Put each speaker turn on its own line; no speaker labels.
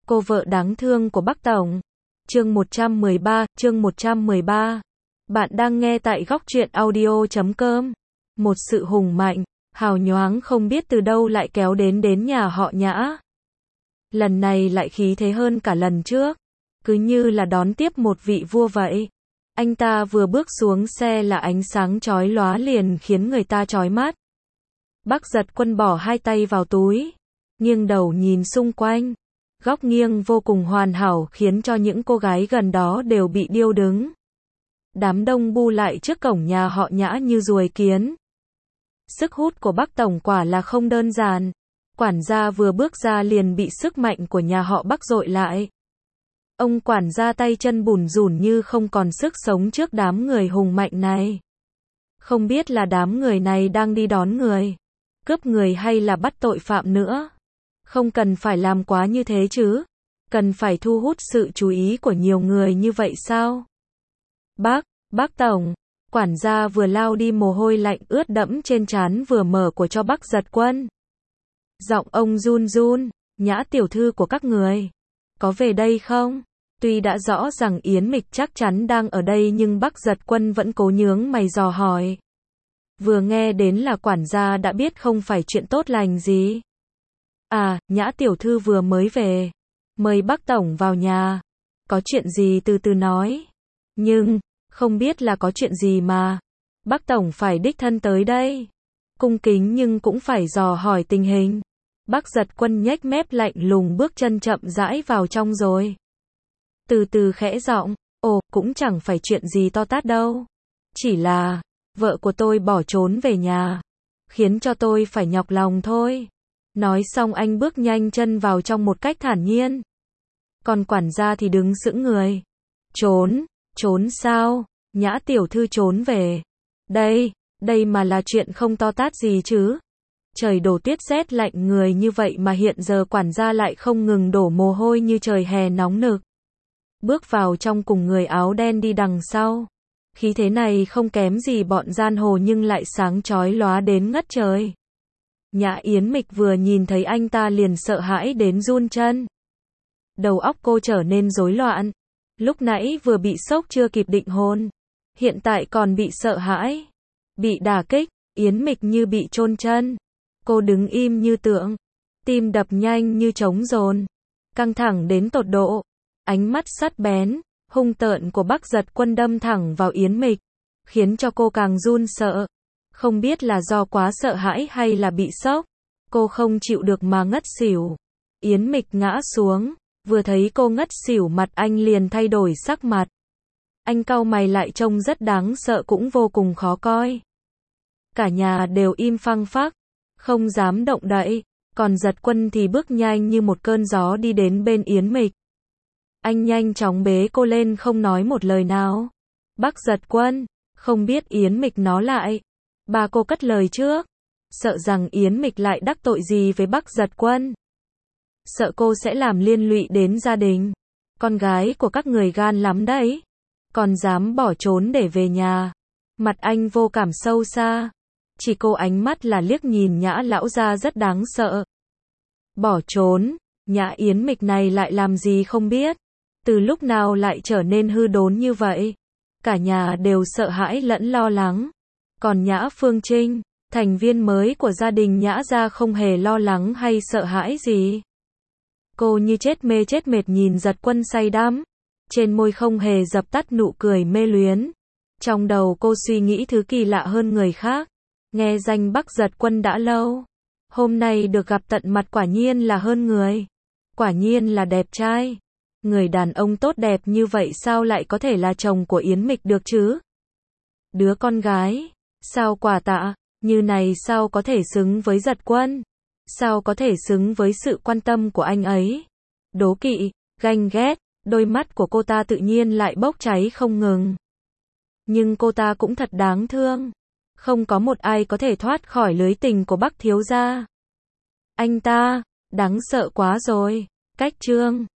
Cô vợ đáng thương của Bắc Tổng. Chương 113. Bạn đang nghe tại góc truyện audio.com. Một sự hùng mạnh, hào nhoáng không biết từ đâu lại kéo đến nhà họ Nhã. Lần này lại khí thế hơn cả lần trước, cứ như là đón tiếp một vị vua vậy. Anh ta vừa bước xuống xe là ánh sáng chói lóa liền khiến người ta chói mắt. Bắc Giật Quân bỏ hai tay vào túi, nghiêng đầu nhìn xung quanh. Góc nghiêng vô cùng hoàn hảo khiến cho những cô gái gần đó đều bị điêu đứng. Đám đông bu lại trước cổng nhà họ Nhã như ruồi kiến. Sức hút của Bắc Tổng quả là không đơn giản. Quản gia vừa bước ra liền bị sức mạnh của nhà họ Bắc dội lại. Ông quản gia tay chân bủn rủn như không còn sức sống trước đám người hùng mạnh này. Không biết là đám người này đang đi đón người, cướp người hay là bắt tội phạm nữa. Không cần phải làm quá như thế chứ. Cần phải thu hút sự chú ý của nhiều người như vậy sao? Bác Tổng. Quản gia vừa lao đi mồ hôi lạnh ướt đẫm trên trán vừa mở của cho Bắc Giật Quân. Giọng ông run run. Nhã tiểu thư của các người có về đây không? Tuy đã rõ rằng Yến Mịch chắc chắn đang ở đây nhưng Bắc Giật Quân vẫn cố nhướng mày dò hỏi. Vừa nghe đến là quản gia đã biết không phải chuyện tốt lành gì. À, Nhã tiểu thư vừa mới về. Mời Bắc Tổng vào nhà. Có chuyện gì từ từ nói. Nhưng, không biết là có chuyện gì mà Bắc Tổng phải đích thân tới đây. Cung kính nhưng cũng phải dò hỏi tình hình. Bắc Giật Quân nhếch mép lạnh lùng bước chân chậm rãi vào trong rồi. Từ từ khẽ giọng, ồ, cũng chẳng phải chuyện gì to tát đâu. Chỉ là, vợ của tôi bỏ trốn về nhà. Khiến cho tôi phải nhọc lòng thôi. Nói xong anh bước nhanh chân vào trong một cách thản nhiên. Còn quản gia thì đứng sững người. Trốn sao? Nhã tiểu thư trốn về. Đây mà là chuyện không to tát gì chứ. Trời đổ tuyết rét lạnh người như vậy mà hiện giờ quản gia lại không ngừng đổ mồ hôi như trời hè nóng nực. Bước vào trong cùng người áo đen đi đằng sau. Khí thế này không kém gì bọn giang hồ nhưng lại sáng chói lóa đến ngất trời. Nhã Yến Mịch vừa nhìn thấy anh ta liền sợ hãi đến run chân. Đầu óc cô trở nên rối loạn. Lúc nãy vừa bị sốc chưa kịp định hồn. Hiện tại còn bị sợ hãi. Bị đả kích, Yến Mịch như bị chôn chân. Cô đứng im như tượng. Tim đập nhanh như trống dồn. Căng thẳng đến tột độ. Ánh mắt sắc bén, hung tợn của Bắc Giật Quân đâm thẳng vào Yến Mịch. Khiến cho cô càng run sợ. Không biết là do quá sợ hãi hay là bị sốc. Cô không chịu được mà ngất xỉu. Yến Mịch ngã xuống. Vừa thấy cô ngất xỉu mặt anh liền thay đổi sắc mặt. Anh cau mày lại trông rất đáng sợ cũng vô cùng khó coi. Cả nhà đều im phăng phắc. Không dám động đậy. Còn Giật Quân thì bước nhanh như một cơn gió đi đến bên Yến Mịch. Anh nhanh chóng bế cô lên không nói một lời nào. Bắc Giật Quân. Không biết Yến Mịch nó lại. Bà cô cất lời trước. Sợ rằng Yến Mịch lại đắc tội gì với Bắc Giật Quân. Sợ cô sẽ làm liên lụy đến gia đình. Con gái của các người gan lắm đấy. Còn dám bỏ trốn để về nhà. Mặt anh vô cảm sâu xa. Chỉ cô ánh mắt là liếc nhìn Nhã lão gia rất đáng sợ. Bỏ trốn. Nhã Yến Mịch này lại làm gì không biết. Từ lúc nào lại trở nên hư đốn như vậy. Cả nhà đều sợ hãi lẫn lo lắng. Còn Nhã Phương Trinh, thành viên mới của gia đình Nhã gia không hề lo lắng hay sợ hãi gì. Cô như chết mê chết mệt nhìn Giật Quân say đắm. Trên môi không hề dập tắt nụ cười mê luyến. Trong đầu cô suy nghĩ thứ kỳ lạ hơn người khác. Nghe danh Bắc Giật Quân đã lâu. Hôm nay được gặp tận mặt quả nhiên là hơn người. Quả nhiên là đẹp trai. Người đàn ông tốt đẹp như vậy sao lại có thể là chồng của Yến Mịch được chứ? Đứa con gái. Sao quả tạ. Như này sao có thể xứng với Giật Quân? Sao có thể xứng với sự quan tâm của anh ấy? Đố kỵ, ganh ghét, đôi mắt của cô ta tự nhiên lại bốc cháy không ngừng. Nhưng cô ta cũng thật đáng thương. Không có một ai có thể thoát khỏi lưới tình của Bắc thiếu gia. Anh ta, đáng sợ quá rồi. Cách chương